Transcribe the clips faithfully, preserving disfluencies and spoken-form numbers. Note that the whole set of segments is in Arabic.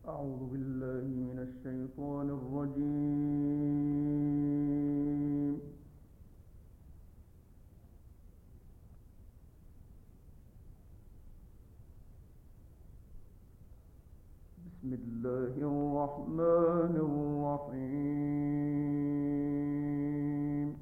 أعوذ بالله من الشيطان الرجيم. بسم الله الرحمن الرحيم.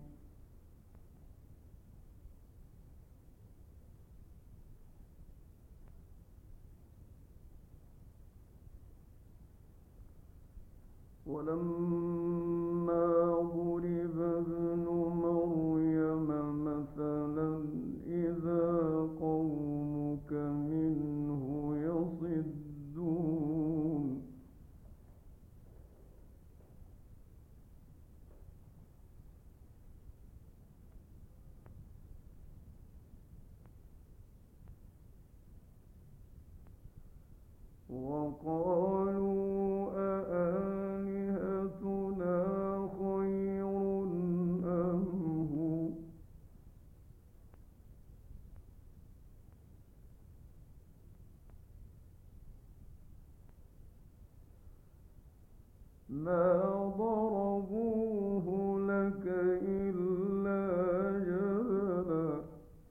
ولما ضرب ابن مريم مثلا إذا قومك منه يصدون. وقالوا أآلهتنا خير أم هو ما ضربوه لك إلا جدلا.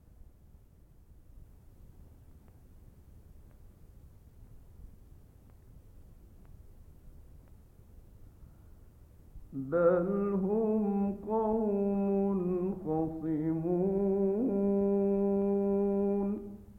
بل هم قوم خصمون.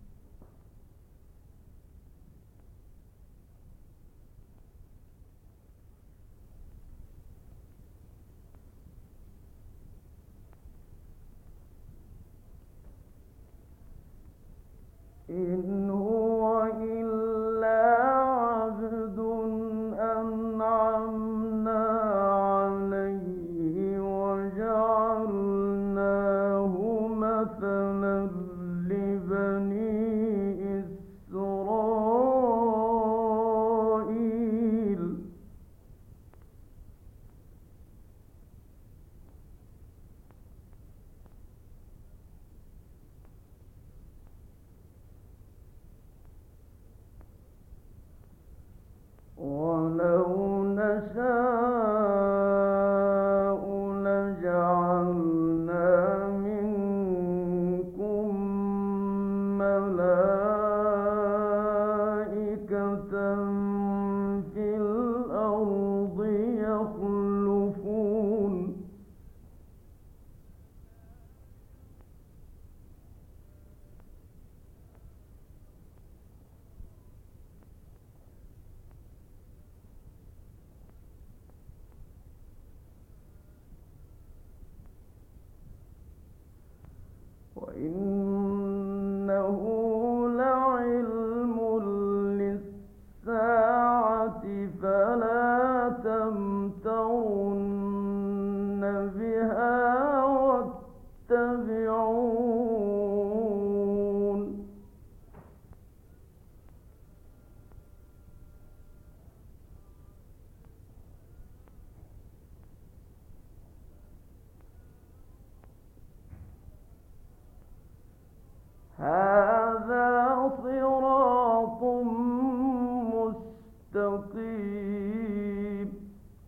إن هو إلا عبد أنعمنا عليه وجعلناه مثلا لبني إسرائيل. ولو نشاء لجعلنا منكم ملائكة في الأرض يخلفون. وإنه لعلم للساعة فلا تمترن بها واتبعون. هذا صراط مستقيم.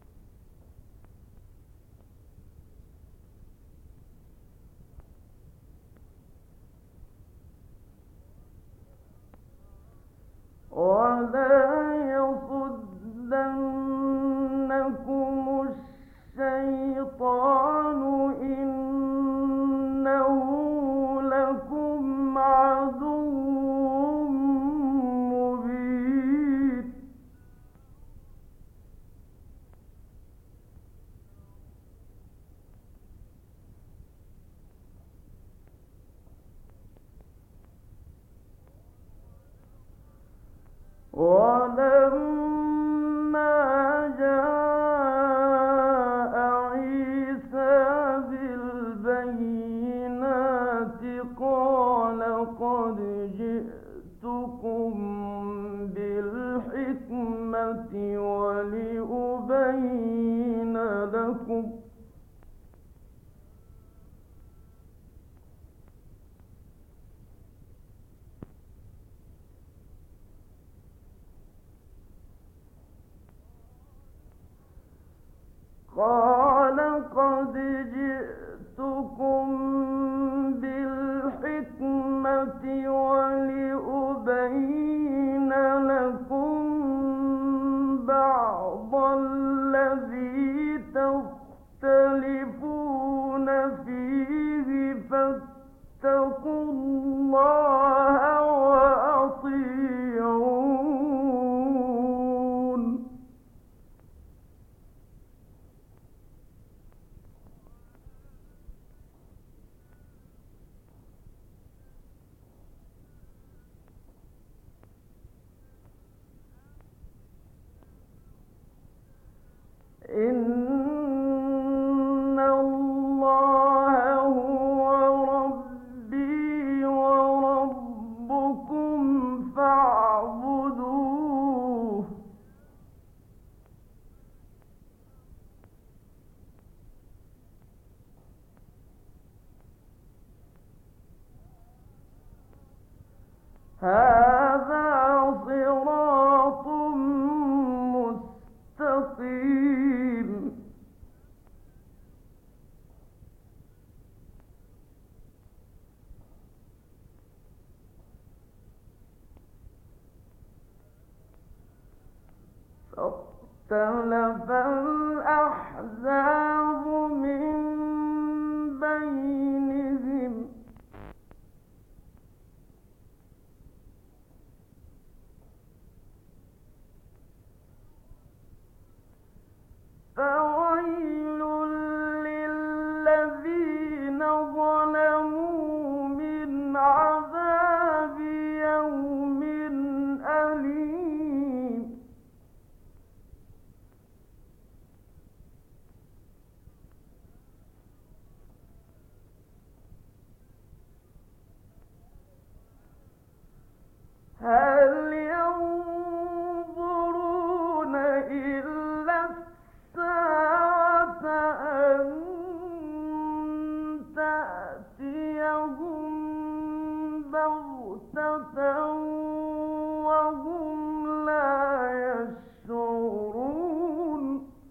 ولا يصدنكم الشيطان إنه لكم عدو مبين. ولما جاء عيسى بالبينات قال قد جئتكم بالحكمة ولأبين لكم هذا صراط مستقيم. فاختلف الأحزاب من بينهم فويل للذين ظلموا من عذاب يوم أليم. هل ينظرون إلا الساعة أن تأتيهم بغتة وهم لا يشعرون.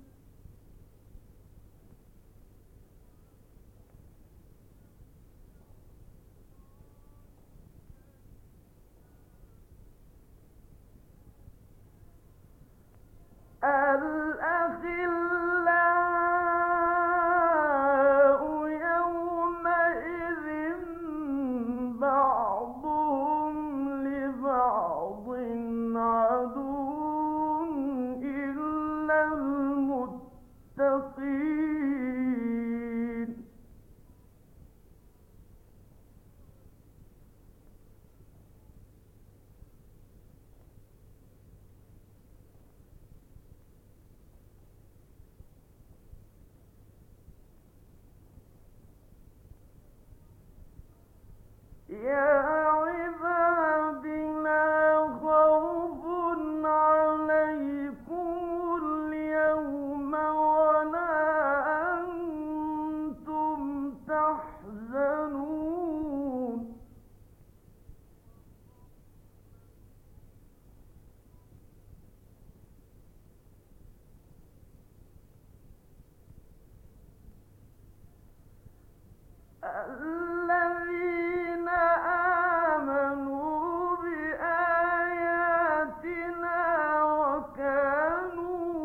الأخلاء يومئذ بعضهم لبعض عدو إلا المتقين. يا عباد لا خوف عليكم اليوم ولا أنتم تحزنون. الذين آمنوا بآياتنا وكانوا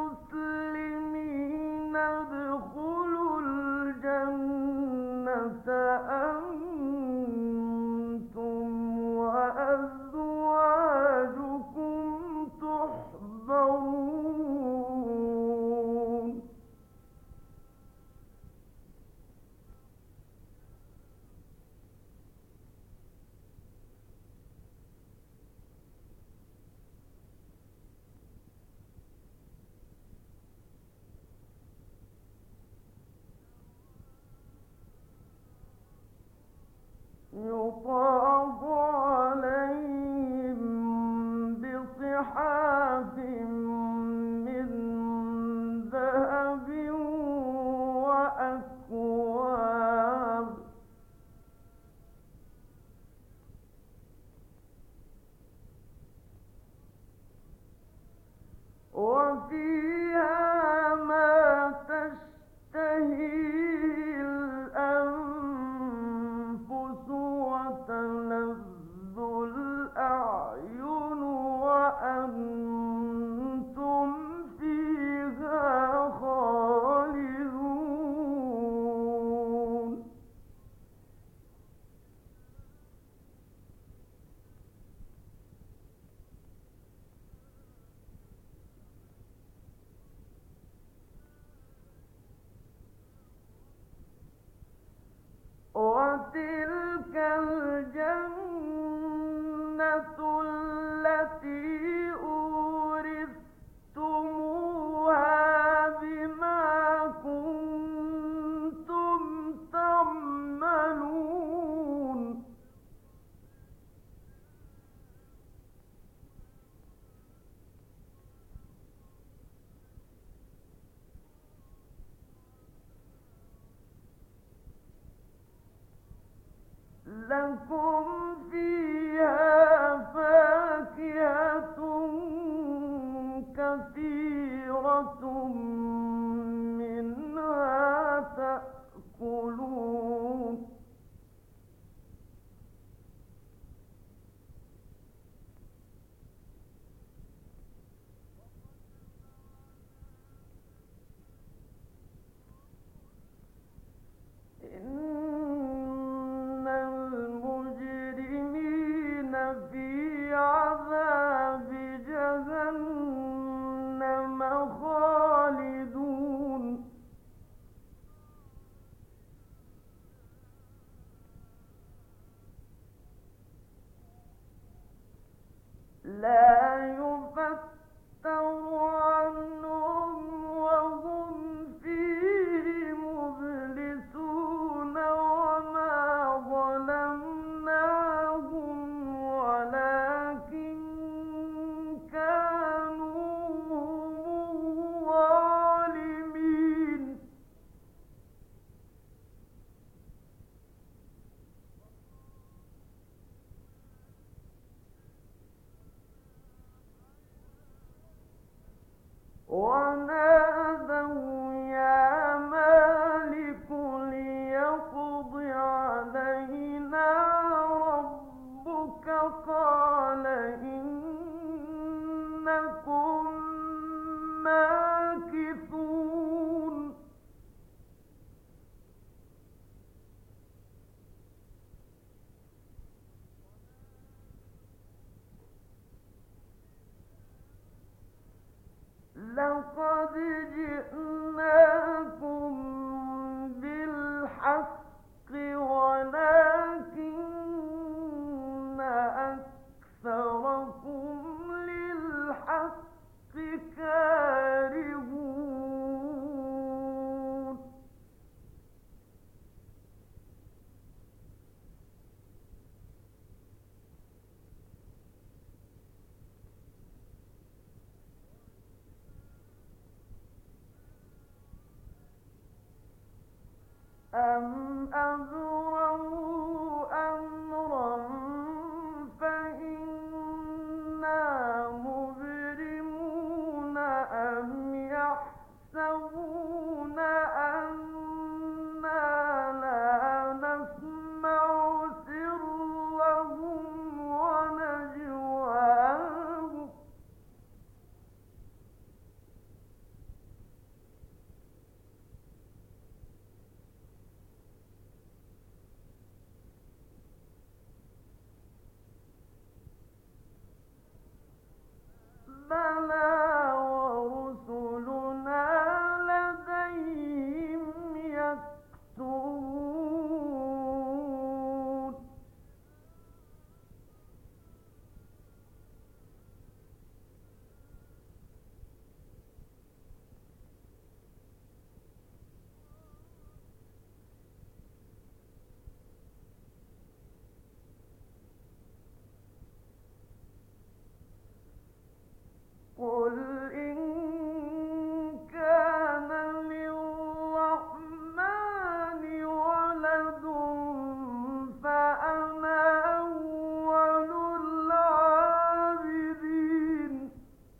مسلمين ادخلوا الجنة أنتم وأزواجكم تحبرون. يطاف عليهم بصحاف من ذهب وأكواب وفيها ما تشتهي الأنفس وتلذ الأعين وأنتم فيها خالدون. وتلك الجنة التي أورثتموها بما كنتم تعملون. لكم فيها منها تأكلون إن المجرمين في عذاب جهنم خالدون لا يفتر عنهم وهم فيه مبلسون وما ظلمناهم ولكن كانوا هم الظالمين ونادوا يا مالك ليقض علينا ربك قال إنكم ماكثون لقد جئناكم بالحق ولكن أكثركم للحق كارهون أم أبرموا أمرا فإنا مبرمون أم يحسبون أنا لا نسمع سرهم ونجواهم بلى ورسلنا لديهم يكتبون قل إن كان للرحمن ولد فأنا أول العابدين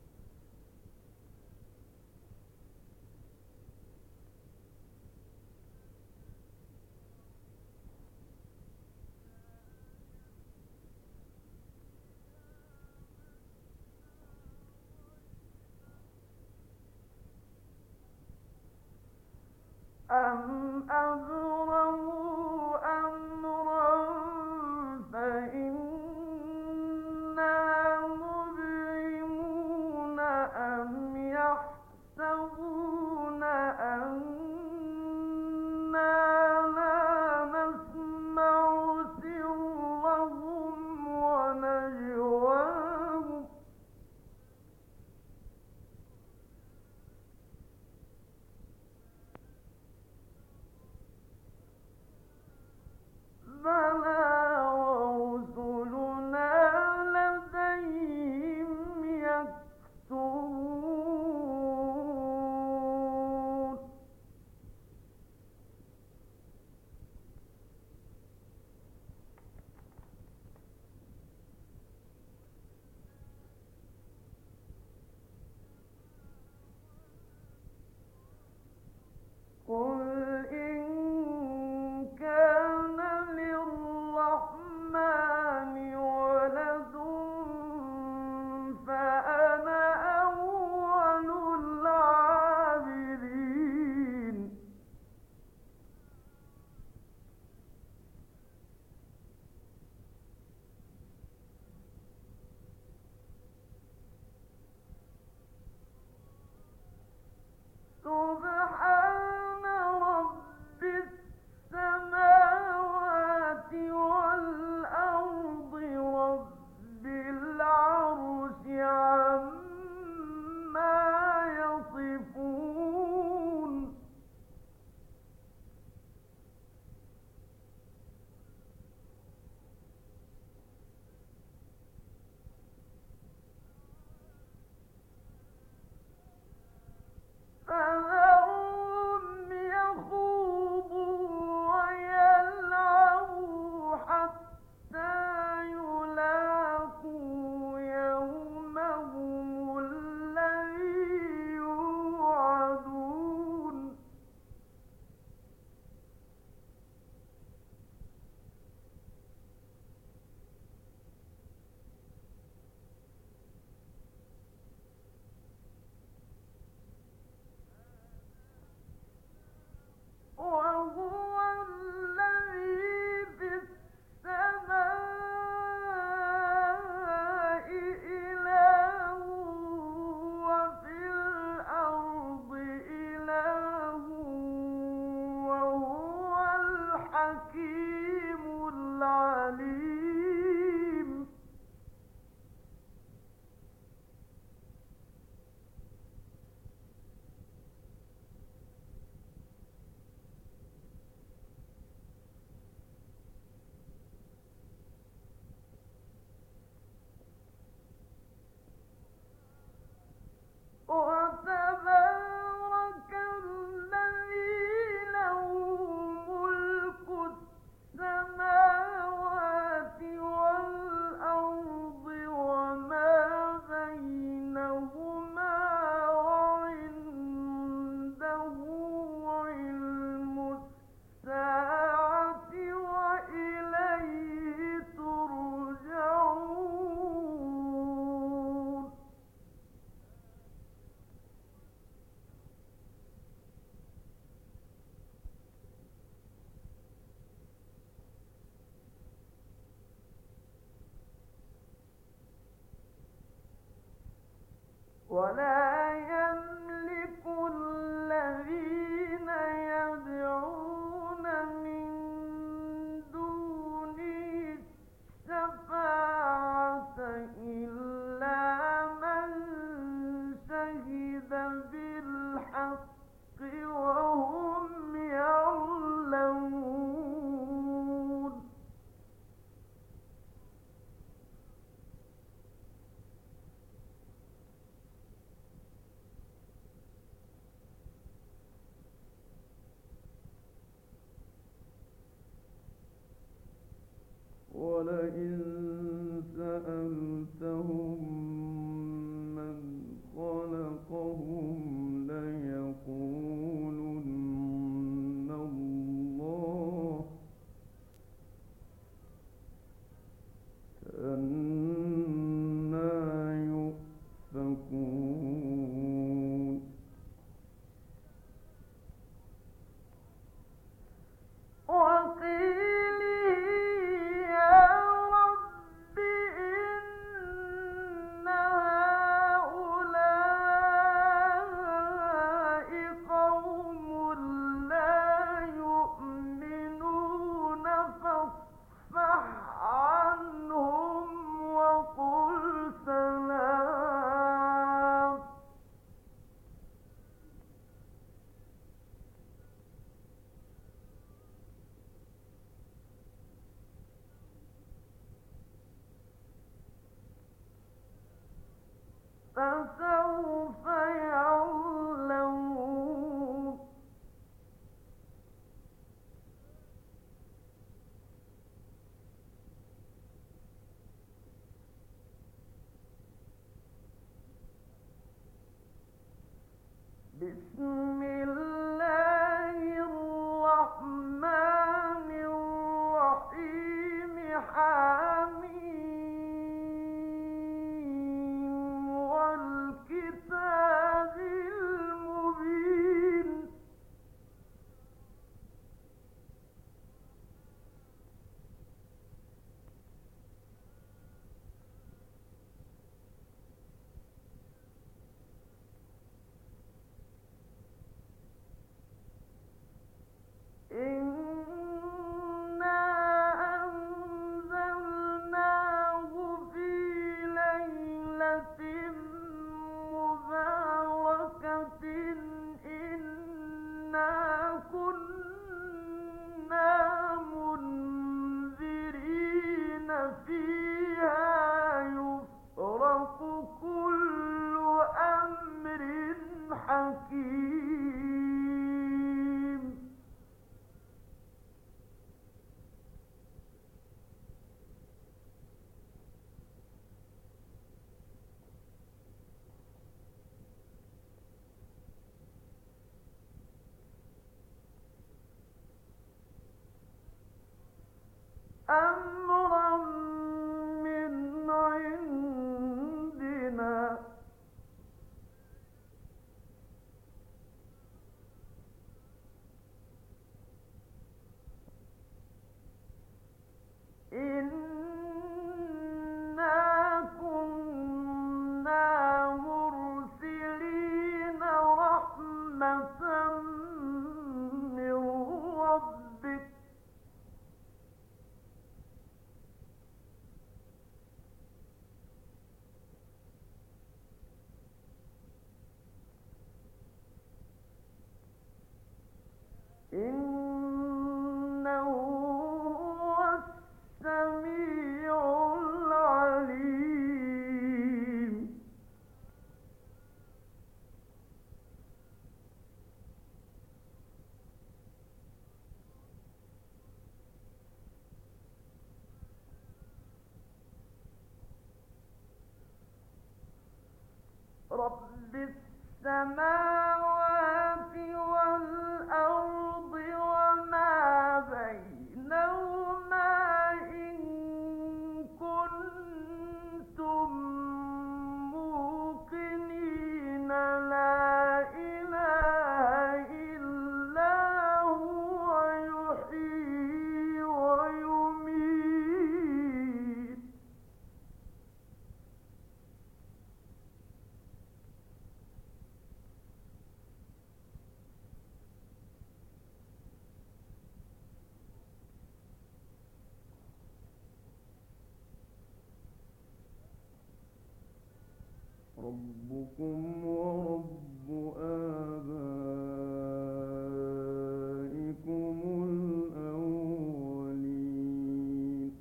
أم أبرموا أمرا فإنا مبرمون أم يحسبون أنا لا نسمع سرهم ونجواهم ولا يملك الذين يدعون من دونه الشفاعة إلا من شهد بالحق وهم يعلمون ولئن سألتهم من خلقهم ليقولن الله أنى يؤفكون وقيله يا رب إن هؤلاء قوم لا يؤمنون فاصفح عنهم وقل سلام فسوف يعلمون بسم الله الرحمن الرحيم حميم والكتاب المبين إنا أنزلناه في ليلة مباركة إنا كنا منذرين فيها يفرق كل أمر حكيم أمرا من عندنا إنا كنا مرسلين رحمة من ربك إنه هو السميع العليم رب السماوات والأرض وما بينهما إن كنتم موقنين لا إله إلا هو يحيي ويميت ربكم ورب آبائكم الأولين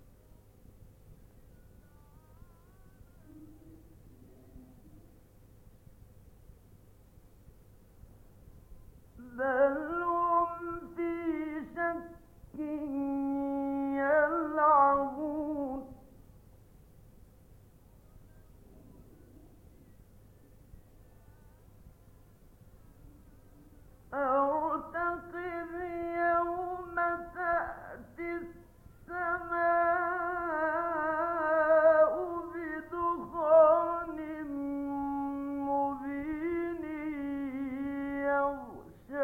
ذرهم في شك يلعبون أرتقب يوم تأتي السماء بدخان مبين يغشى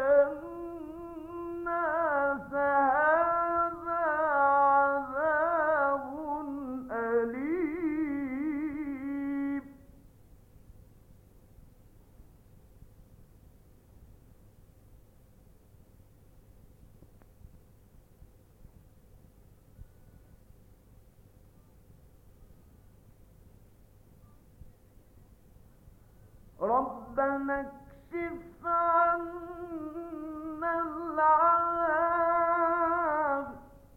الناس هذا عذاب أليم ربنا اكشف عنا العذاب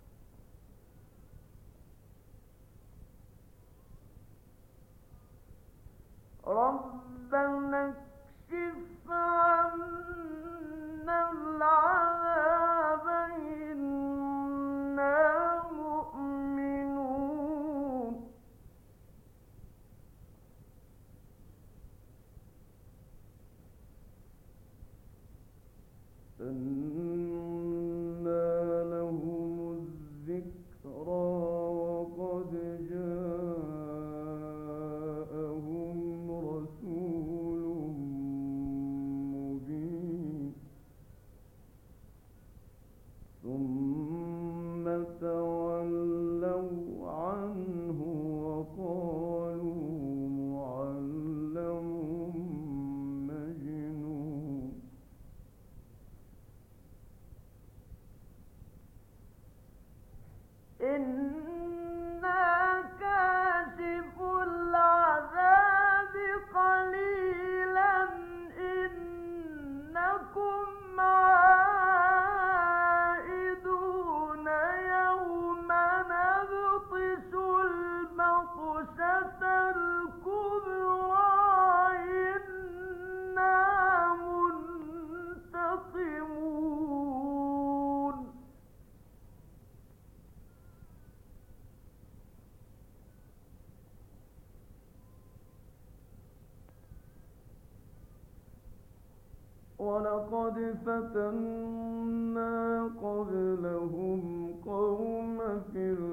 ربنا اكشف عنا العذاب إنا مؤمنون أنى لهم الذكرى وقد جاءهم رسول مبين ثم تولوا عنه وقالوا معلم مجنون إنا كاشف العذاب قليلا إنكم عائدون يوم نبطش البطشة الكبرى إنا منتقمون ولقد فتنا قبلهم قوم فرعون